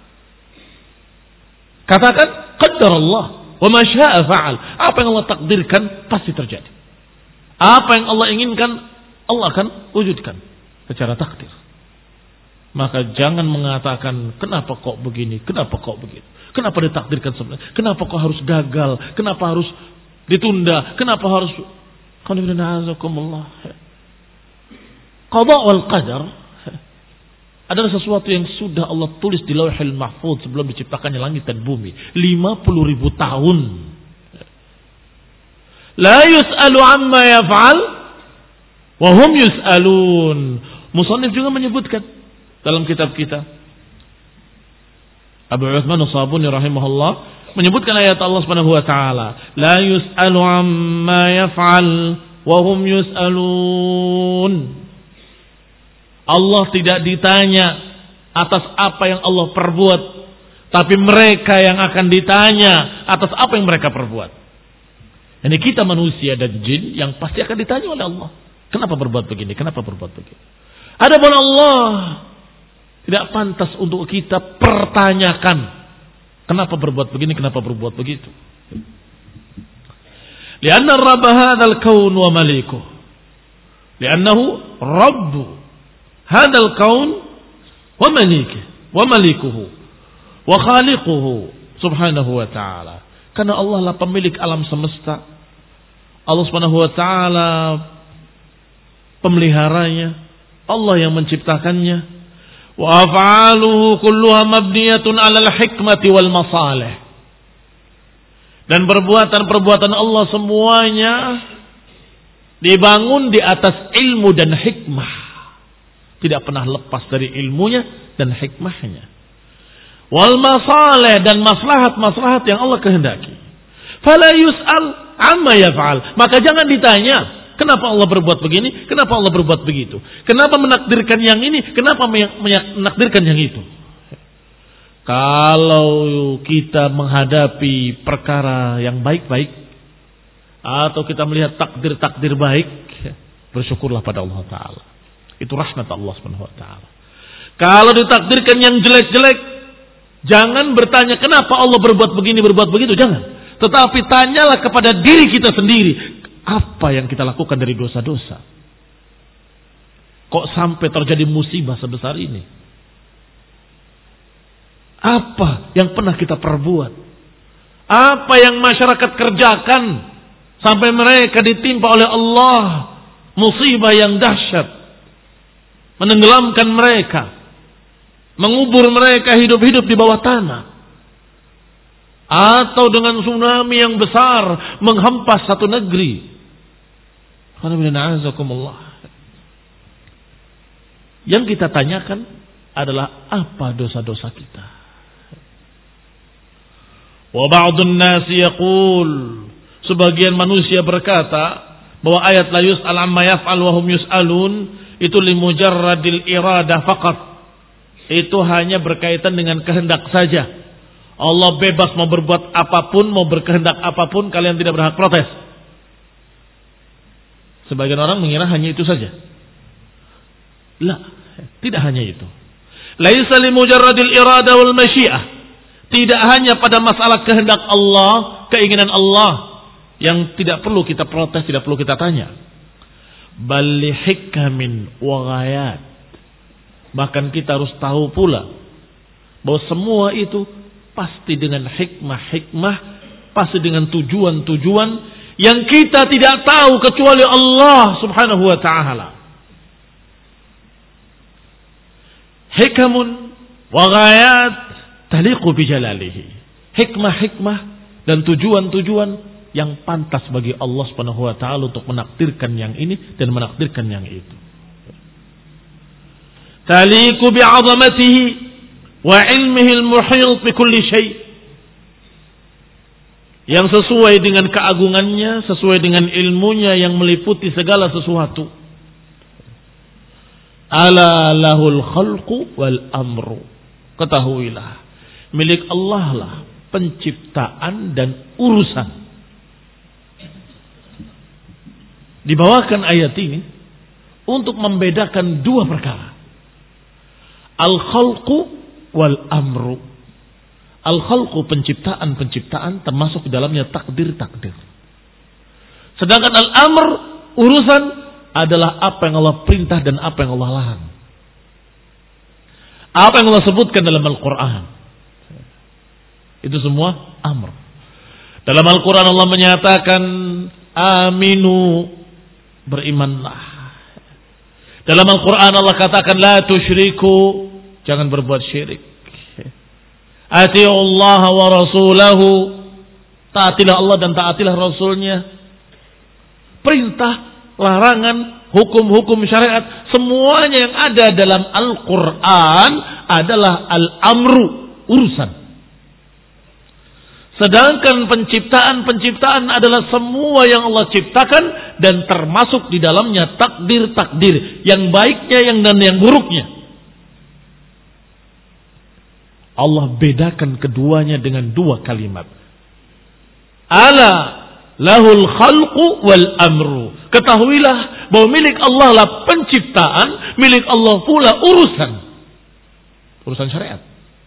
Katakan qaddarallahu wa ma syaa fa'al. Apa yang Allah takdirkan pasti terjadi. Apa yang Allah inginkan Allah akan wujudkan secara takdir. Maka jangan mengatakan kenapa kok begini, kenapa kok begitu. Kenapa ditakdirkan sebenarnya? Kenapa kok harus gagal? Kenapa harus ditunda? Kenapa harus qada wal qadar adalah sesuatu yang sudah Allah tulis di Lauhul Mahfuz sebelum diciptakannya langit dan bumi. lima puluh ribu tahun. La yus'alu amma yaf'al wa hum yus'alun. Musannif juga menyebutkan dalam kitab kita, Abu Uthman As-Sabuni rahimahullah menyebutkan ayat Allah Subhanahu wa taala, la yus'alu amma yaf'al wa hum yus'alun. Allah tidak ditanya atas apa yang Allah perbuat, tapi mereka yang akan ditanya atas apa yang mereka perbuat. Ini kita manusia dan jin yang pasti akan ditanya oleh Allah. Kenapa berbuat begini? Kenapa berbuat begini? Adapun Allah tidak pantas untuk kita pertanyakan kenapa berbuat begini, kenapa berbuat begitu. Lianna Rabb hadzal kaun wa malikuh. Liannahu Rabb hadzal kaun wa malikuh wa malikuhu wa khaliquhu subhanahu wa ta'ala. Karena Allah lah pemilik alam semesta. Allah Subhanahu wa ta'ala pemeliharanya. Allah yang menciptakannya. Wa af'aluhu kulluha mabniyatun 'alal hikmati wal masalih. Dan perbuatan-perbuatan Allah semuanya dibangun di atas ilmu dan hikmah. Tidak pernah lepas dari ilmunya dan hikmahnya. Wal masalih, dan maslahat-maslahat yang Allah kehendaki. Fala yus'al amma yaf'al. Maka jangan ditanya, kenapa Allah berbuat begini, kenapa Allah berbuat begitu. Kenapa menakdirkan yang ini, kenapa menakdirkan yang itu. Kalau kita menghadapi perkara yang baik-baik, atau kita melihat takdir-takdir baik, bersyukurlah pada Allah Ta'ala. Itu rahmat Allah Subhanahu wa Ta'ala. Kalau ditakdirkan yang jelek-jelek, jangan bertanya kenapa Allah berbuat begini, berbuat begitu, jangan. Tetapi tanyalah kepada diri kita sendiri, apa yang kita lakukan dari dosa-dosa. Kok sampai terjadi musibah sebesar ini? Apa yang pernah kita perbuat? Apa yang masyarakat kerjakan sampai mereka ditimpa oleh Allah musibah yang dahsyat, menenggelamkan mereka, mengubur mereka hidup-hidup di bawah tanah, atau dengan tsunami yang besar menghempas satu negeri. Yang kita tanyakan adalah apa dosa-dosa kita. Wa ba'dun nasi yaqul, sebagian manusia berkata bahwa ayat la yus'al amma yaf'al wa hum yus'alun itu limujarradil iradah faqat. Itu hanya berkaitan dengan kehendak saja. Allah bebas mau berbuat apapun, mau berkehendak apapun, kalian tidak berhak protes. Sebagian orang mengira hanya itu saja. La, tidak hanya itu. Laisa limujarradil iradah wal masyiah. Tidak hanya pada masalah kehendak Allah, keinginan Allah yang tidak perlu kita protes, tidak perlu kita tanya. Bal li hikamin wa ghayat. Bahkan kita harus tahu pula bahwa semua itu pasti dengan hikmah-hikmah, pasti dengan tujuan-tujuan yang kita tidak tahu kecuali Allah Subhanahu wa ta'ala. Hikamun wa ghayat taliqu bi jalalihi. Hikmah-hikmah dan tujuan-tujuan yang pantas bagi Allah Subhanahu wa taala untuk menakdirkan yang ini dan menakdirkan yang itu. Taliqu bi 'azamatihi wa 'ilmihi al-muhit bi kulli syai'. Yang sesuai dengan keagungannya, sesuai dengan ilmunya yang meliputi segala sesuatu. Ala lahul khalqu wal amru. Ketahuilah, milik Allah lah penciptaan dan urusan. Dibawakan ayat ini untuk membedakan dua perkara. Al-khalqu wal amru. Al-khalqu penciptaan-penciptaan termasuk di dalamnya takdir-takdir. Sedangkan al-amr urusan adalah apa yang Allah perintah dan apa yang Allah larang. Apa yang Allah sebutkan dalam Al-Quran. Itu semua amr. Dalam Al-Quran Allah menyatakan aminu, berimanlah. Dalam Al-Quran Allah katakan la tusyriku, jangan berbuat syirik. Ati'ullah wa rasulahu, taatilah Allah dan taatilah Rasulnya. Perintah, larangan, hukum-hukum syariat, semuanya yang ada dalam Al-Quran adalah al-amru, urusan. Sedangkan penciptaan-penciptaan adalah semua yang Allah ciptakan dan termasuk di dalamnya takdir-takdir, yang baiknya yang dan yang buruknya. Allah bedakan keduanya dengan dua kalimat. Ala lahul khalqu wal amru. Ketahuilah bahwa milik Allah lah penciptaan, milik Allah pula urusan. Urusan syariat.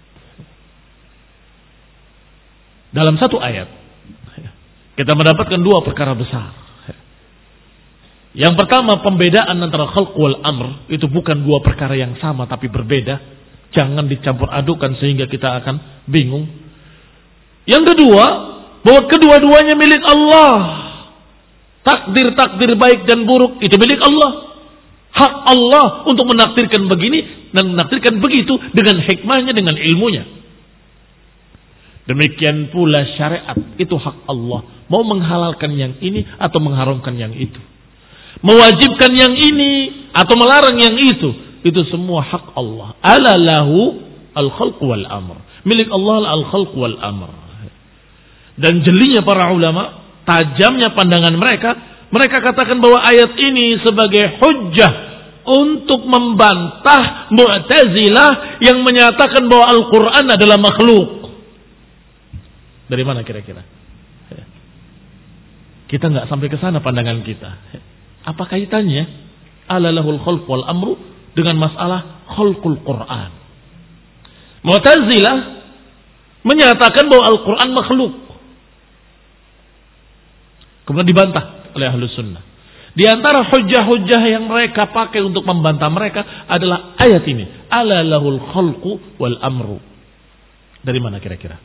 Dalam satu ayat kita mendapatkan dua perkara besar. Yang pertama, pembedaan antara khalq wal amr itu bukan dua perkara yang sama tapi berbeda. Jangan dicampur adukan sehingga kita akan bingung. Yang kedua, bahwa kedua-duanya milik Allah. Takdir-takdir baik dan buruk itu milik Allah. Hak Allah untuk menakdirkan begini, dan menakdirkan begitu dengan hikmahnya, dengan ilmunya. Demikian pula syariat, itu hak Allah. Mau menghalalkan yang ini atau mengharamkan yang itu. Mewajibkan yang ini atau melarang yang itu. Itu semua hak Allah. Ala lahu al-khalq wal amr. Milik Allah al-khalq wal amr. Dan jelinya para ulama, tajamnya pandangan mereka, mereka katakan bahwa ayat ini sebagai hujjah untuk membantah Mu'tazilah yang menyatakan bahwa Al-Quran adalah makhluk. Dari mana kira-kira? Kita nggak sampai ke sana pandangan kita. Apa kaitannya ala lahul khalq wal amru dengan masalah khalqul Quran? Mu'tazilah menyatakan bahwa Al-Quran makhluk. Kemudian dibantah oleh Ahlus Sunnah. Di antara hujjah-hujjah yang mereka pakai untuk membantah mereka adalah ayat ini. Ala lahul khalqu wal amru. Dari mana kira-kira?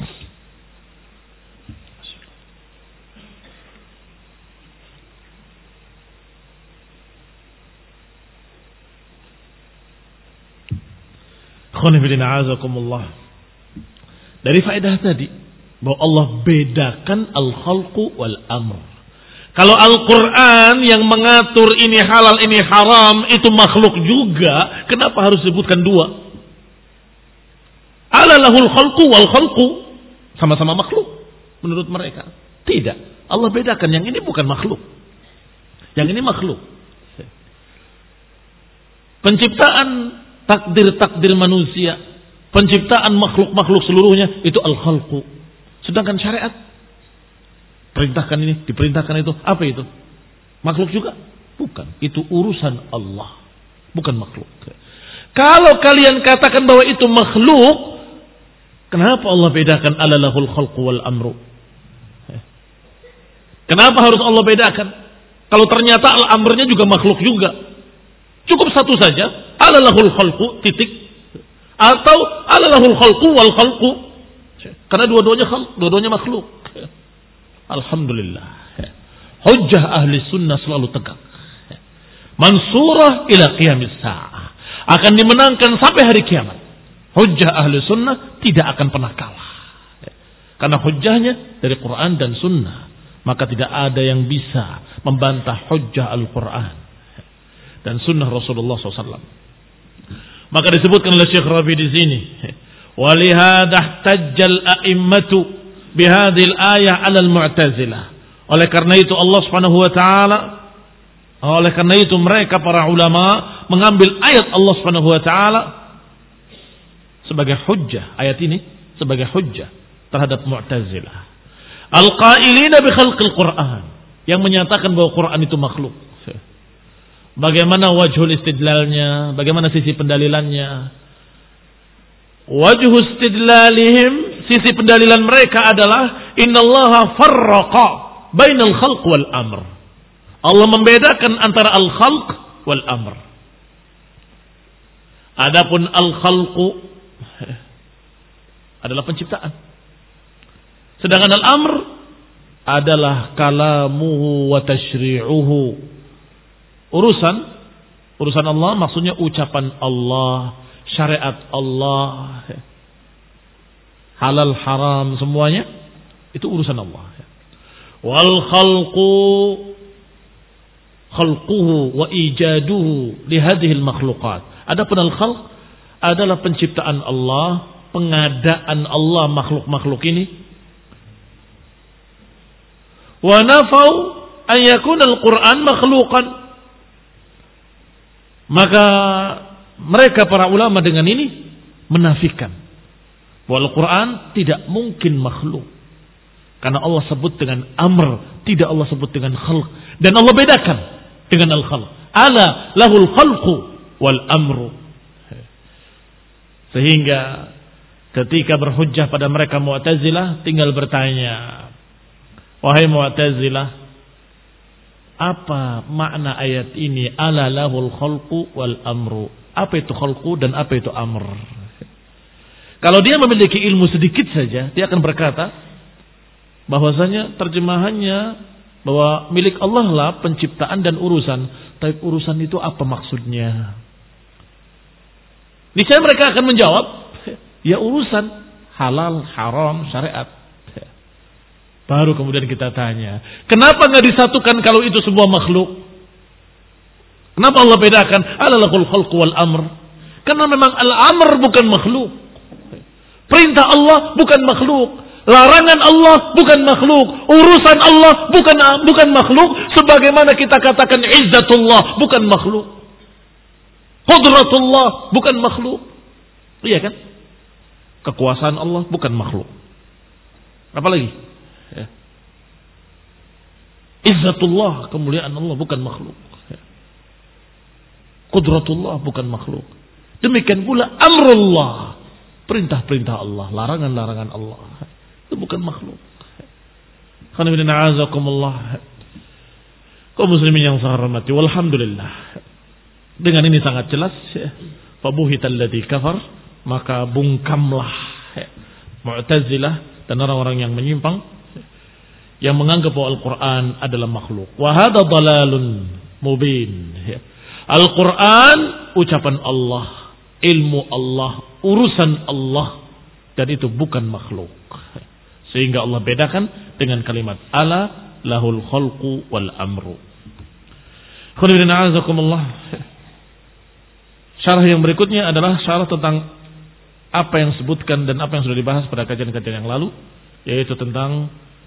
Dari faedah tadi bahwa Allah bedakan al-khalqu wal amr. Kalau Al-Quran yang mengatur ini halal ini haram itu makhluk juga, kenapa harus disebutkan dua? Ala lahul khalqu wal khalqu, sama-sama makhluk menurut mereka. Tidak, Allah bedakan, yang ini bukan makhluk, yang ini makhluk. Penciptaan takdir-takdir manusia, penciptaan makhluk-makhluk seluruhnya itu al-khalqu. Sedangkan syariat perintahkan ini, diperintahkan itu, apa itu? Makhluk juga? Bukan, itu urusan Allah, bukan makhluk. Kalau kalian katakan bahwa itu makhluk, kenapa Allah bedakan ala lahul khalqu wal amru? Kenapa harus Allah bedakan? Kalau ternyata al-amrnya juga makhluk juga. Cukup satu saja, ala lahul khalqu titik, atau ala lahul khalqu wal khalqu. Karena dua-duanya khalq, dua-duanya makhluk. Alhamdulillah. Hujjah ahli sunnah selalu tegak. Mansurah ila qiyamis sa'ah. Akan dimenangkan sampai hari kiamat. Hujjah ahli sunnah tidak akan pernah kalah. Karena hujjahnya dari Quran dan sunnah. Maka tidak ada yang bisa membantah hujjah Al-Quran dan sunnah Rasulullah shallallahu alaihi wasallam. Maka disebutkan oleh Syekh Rabi di sini. وَلِهَذَا احْتَجَّ الْأَئِمَّةُ بِهَذِهِ الْآيَةِ عَلَى الْمُعْتَزِلَةِ. Oleh karena itu Allah Subhanahu wa taala, oleh karena itu mereka para ulama mengambil ayat Allah Subhanahu wa taala sebagai hujjah, ayat ini sebagai hujjah terhadap Mu'tazilah. Al-qailina bi khalqil Qur'an, yang menyatakan bahwa Quran itu makhluk. Bagaimana wajhul istidlalnya? Bagaimana sisi pendalilannya? Wajhu istidlalihim, sisi pendalilan mereka adalah innallaha farraqa bainal khalq wal amr. Allah membedakan antara al-khalq wal amr. Adapun al-khalqu adalah penciptaan. Sedangkan al-amr adalah kalamuhu wa tashri'uhu. Urusan urusan Allah maksudnya ucapan Allah, syariat Allah, halal haram semuanya itu urusan Allah. Wal khalqu khalquhu wa ijaduhu li hadhihi al makhluqat. Adapun al khalq adalah penciptaan Allah, pengadaan Allah makhluk-makhluk ini. Wa nafau an yakuna al Quran makhluqan. Maka mereka para ulama dengan ini menafikan bahwa Al-Quran tidak mungkin makhluk. Karena Allah sebut dengan amr, tidak Allah sebut dengan khalq. Dan Allah bedakan dengan al-khalq. Ala lahul khalqu wal amru. Sehingga ketika berhujjah pada mereka Mu'tazilah, tinggal bertanya, wahai Mu'tazilah, apa makna ayat ini? Ala lahul khalqu wal amru. Apa itu khalqu dan apa itu amr? Kalau dia memiliki ilmu sedikit saja, dia akan berkata bahwasanya terjemahannya bahwa milik Allah lah penciptaan dan urusan. Tapi urusan itu apa maksudnya? Niscaya mereka akan menjawab, ya urusan halal, haram, syariat. Baru kemudian kita tanya, kenapa nggak disatukan kalau itu sebuah makhluk? Kenapa Allah bedakan? Alalakul khalqu wal amr. Karena memang al-amr bukan makhluk. Perintah Allah bukan makhluk. Larangan Allah bukan makhluk. Urusan Allah bukan bukan makhluk. Sebagaimana kita katakan izzatullah bukan makhluk. Qudratullah bukan makhluk. Iya kan? Kekuasaan Allah bukan makhluk. Apa lagi? Ya. Izzatullah, kemuliaan Allah bukan makhluk. Ya. Qudratullah bukan makhluk. Demikian pula amrullah, perintah-perintah Allah, larangan-larangan Allah, itu bukan makhluk. Khana a'azakumullah. Kaum muslimin yang saya hormati, walhamdulillah. Dengan ini sangat jelas, ya. Fabuhital ladzi kafar, maka bungkamlah ya. Mu'tazilah dan orang-orang yang menyimpang yang menganggap bahwa Al-Quran adalah makhluk. Wa hadza dhalalun mubin. Ya. Al-Quran ucapan Allah, ilmu Allah, urusan Allah, dan itu bukan makhluk. Sehingga Allah bedakan dengan kalimat ala lahul khalqu wal amru. Khairin a'azakumullah. Syarah yang berikutnya adalah syarah tentang apa yang disebutkan dan apa yang sudah dibahas pada kajian-kajian yang lalu, yaitu tentang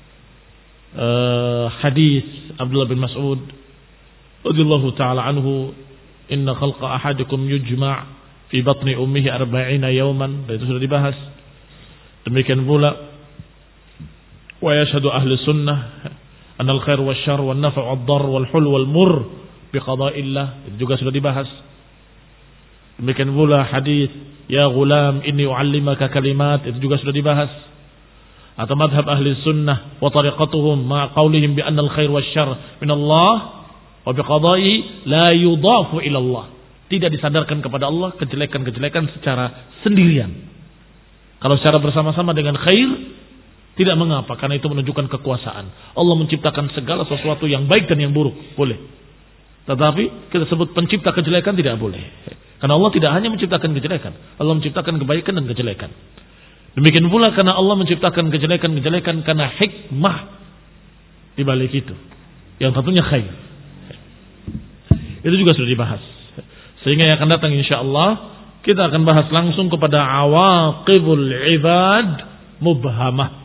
uh, hadis Abdullah bin Mas'ud radhiyallahu taala anhu, inna khalqa ahadikum yujma' fi batni ummihi arba'ina yawman, dan itu sudah dibahas. Demikian pula wa yashhadu ahli sunnah anna al-khair wasyarr wan naf' wad-darr wal hul wal murr bi qada'illah, itu juga sudah dibahas. Demikian pula hadis ya ghulam inni u'allimaka kalimat, itu juga sudah dibahas. Atau madhab ahli sunnah wa tariqatuhum ma qaulihim bi anna al-khair wasyarr min Allah wa bi qada'i la yudafu ila Allah, tidak disandarkan kepada Allah kejelekan-kejelekan secara sendirian. Kalau secara bersama-sama dengan khair tidak mengapa, karena itu menunjukkan kekuasaan. Allah menciptakan segala sesuatu yang baik dan yang buruk, boleh. Tetapi kita sebut pencipta kejelekan tidak boleh. Karena Allah tidak hanya menciptakan kejelekan, Allah menciptakan kebaikan dan kejelekan. Demikian pula karena Allah menciptakan kejelekan-kejelekan karena hikmah di balik itu, yang tentunya khair. Itu juga sudah dibahas. Sehingga yang akan datang insyaallah kita akan bahas langsung kepada awaqibul ibad mubhamah.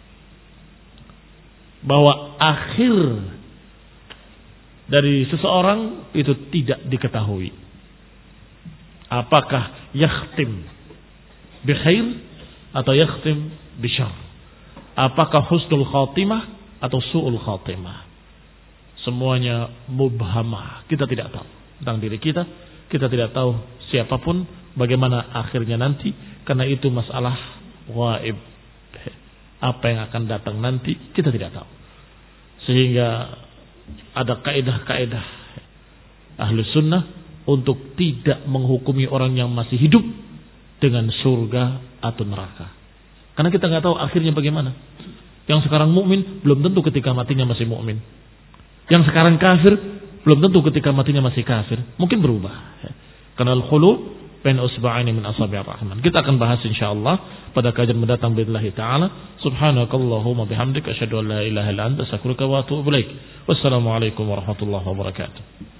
Bahwa akhir dari seseorang itu tidak diketahui. Apakah yakhtim bi khair atau yakhtim bi syarr? Apakah husnul khatimah atau su'ul khatimah? Semuanya mubhamah. Kita tidak tahu tentang diri kita. Kita tidak tahu siapapun, bagaimana akhirnya nanti. Karena itu masalah ghaib. Apa yang akan datang nanti kita tidak tahu. Sehingga ada kaidah-kaidah ahlu sunnah untuk tidak menghukumi orang yang masih hidup dengan surga atau neraka. Karena kita nggak tahu akhirnya bagaimana. Yang sekarang mukmin belum tentu ketika matinya masih mukmin. Yang sekarang kafir belum tentu ketika matinya masih kafir. Mungkin berubah. Karena al-khulu bain usba'aini min asabi'ir rahman. Kita akan bahas insyaallah pada kajian mendatang billahi taala. Subhanakallahumma bihamdika asyhadu an la ilaha illa anta astaghfiruka wa atubu ilaik. Wassalamualaikum warahmatullahi wabarakatuh.